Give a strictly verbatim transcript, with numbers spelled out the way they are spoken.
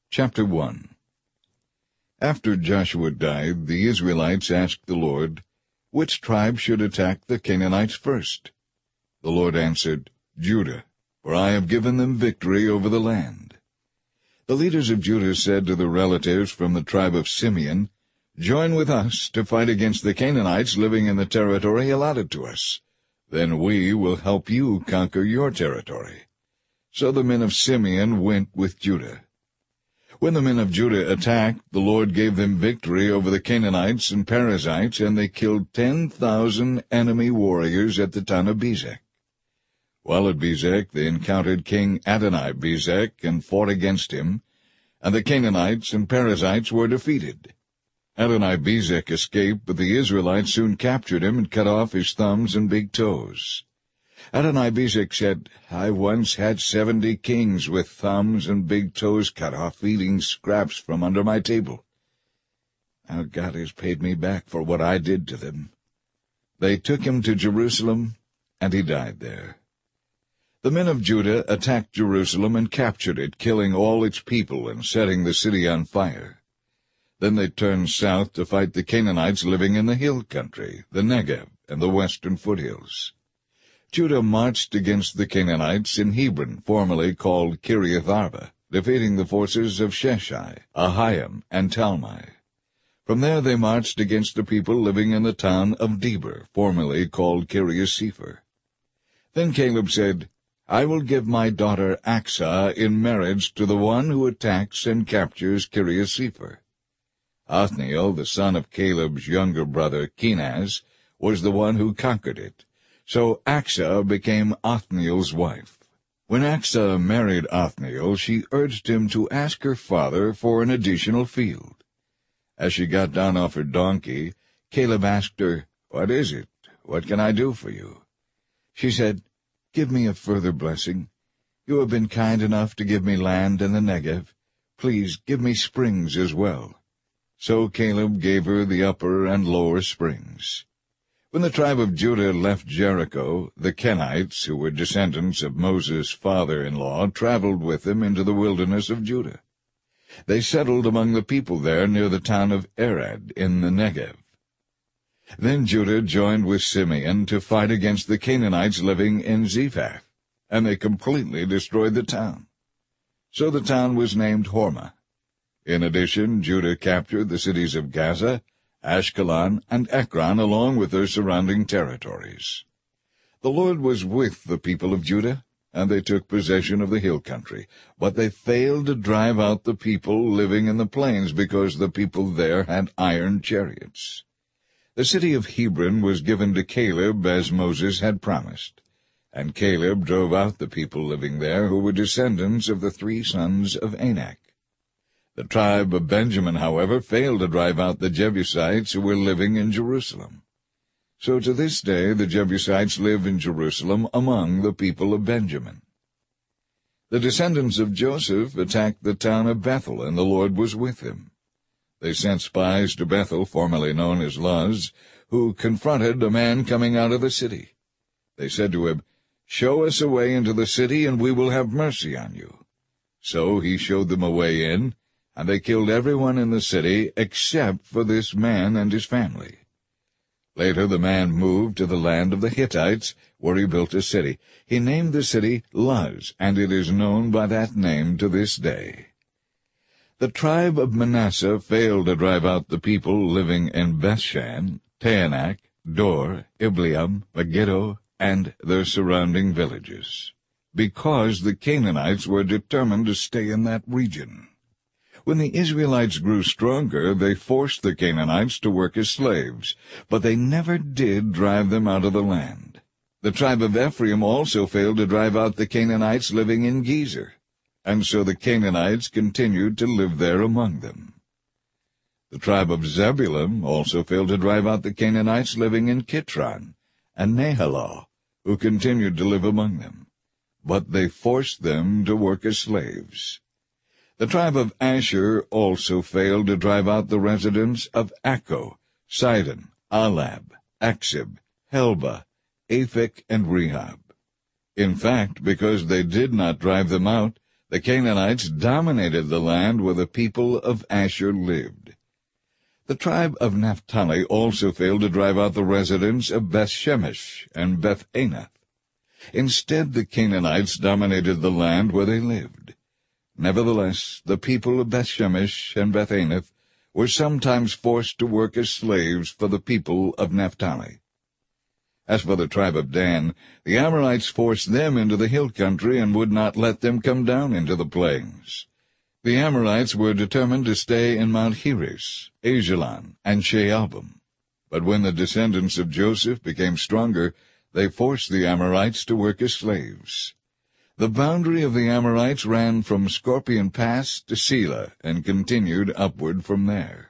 Chapter one. After Joshua died, the Israelites asked the Lord, which tribe should attack the Canaanites first? The Lord answered, Judah, for I have given them victory over the land. The leaders of Judah said to the relatives from the tribe of Simeon, Join with us to fight against the Canaanites living in the territory allotted to us. Then we will help you conquer your territory. So the men of Simeon went with Judah. When the men of Judah attacked, the Lord gave them victory over the Canaanites and Perizzites, and they killed ten thousand enemy warriors at the town of Bezek. While at Bezek, they encountered King Adoni-Bezek and fought against him, and the Canaanites and Perizzites were defeated. Adoni-Bezek escaped, but the Israelites soon captured him and cut off his thumbs and big toes. Adoni-Bezek said, I once had seventy kings with thumbs and big toes cut off, eating scraps from under my table. Now God has paid me back for what I did to them. They took him to Jerusalem, and he died there. The men of Judah attacked Jerusalem and captured it, killing all its people and setting the city on fire. Then they turned south to fight the Canaanites living in the hill country, the Negev, and the western foothills. Judah marched against the Canaanites in Hebron, formerly called Kiriath-Arba, defeating the forces of Sheshai, Ahiam, and Talmai. From there they marched against the people living in the town of Debir, formerly called Kiriath-Sepher. Then Caleb said, I will give my daughter Achsah in marriage to the one who attacks and captures Kiriath-Sepher. Othniel, the son of Caleb's younger brother Kenaz, was the one who conquered it. So Achsah became Othniel's wife. When Achsah married Othniel, she urged him to ask her father for an additional field. As she got down off her donkey, Caleb asked her, What is it? What can I do for you? She said, Give me a further blessing. You have been kind enough to give me land in the Negev. Please give me springs as well. So Caleb gave her the upper and lower springs. When the tribe of Judah left Jericho, the Kenites, who were descendants of Moses' father-in-law, traveled with him into the wilderness of Judah. They settled among the people there near the town of Arad in the Negev. Then Judah joined with Simeon to fight against the Canaanites living in Zephath, and they completely destroyed the town. So the town was named Hormah. In addition, Judah captured the cities of Gaza, Ashkelon, and Ekron, along with their surrounding territories. The Lord was with the people of Judah, and they took possession of the hill country, but they failed to drive out the people living in the plains, because the people there had iron chariots. The city of Hebron was given to Caleb as Moses had promised, and Caleb drove out the people living there, who were descendants of the three sons of Anak. The tribe of Benjamin, however, failed to drive out the Jebusites who were living in Jerusalem. So to this day the Jebusites live in Jerusalem among the people of Benjamin. The descendants of Joseph attacked the town of Bethel, and the Lord was with him. They sent spies to Bethel, formerly known as Luz, who confronted a man coming out of the city. They said to him, Show us a way into the city, and we will have mercy on you. So he showed them a way in, and they killed everyone in the city except for this man and his family. Later the man moved to the land of the Hittites, where he built a city. He named the city Luz, and it is known by that name to this day. The tribe of Manasseh failed to drive out the people living in Bethshan, Taanach, Dor, Ibleam, Megiddo, and their surrounding villages, because the Canaanites were determined to stay in that region. When the Israelites grew stronger, they forced the Canaanites to work as slaves, but they never did drive them out of the land. The tribe of Ephraim also failed to drive out the Canaanites living in Gezer, and so the Canaanites continued to live there among them. The tribe of Zebulun also failed to drive out the Canaanites living in Kitron and Nahalal, who continued to live among them, but they forced them to work as slaves. The tribe of Asher also failed to drive out the residents of Akko, Sidon, Alab, Aksib, Helba, Aphek, and Rehob. In fact, because they did not drive them out, The Canaanites dominated the land where the people of Asher lived. The tribe of Naphtali also failed to drive out the residents of Beth-Shemesh and Beth-Anath. Instead, the Canaanites dominated the land where they lived. Nevertheless, the people of Beth-Shemesh and Beth-Anath were sometimes forced to work as slaves for the people of Naphtali. As for the tribe of Dan, the Amorites forced them into the hill country and would not let them come down into the plains. The Amorites were determined to stay in Mount Heres, Ajalon, and Shaalbim. But when the descendants of Joseph became stronger, they forced the Amorites to work as slaves. The boundary of the Amorites ran from Scorpion Pass to Selah and continued upward from there.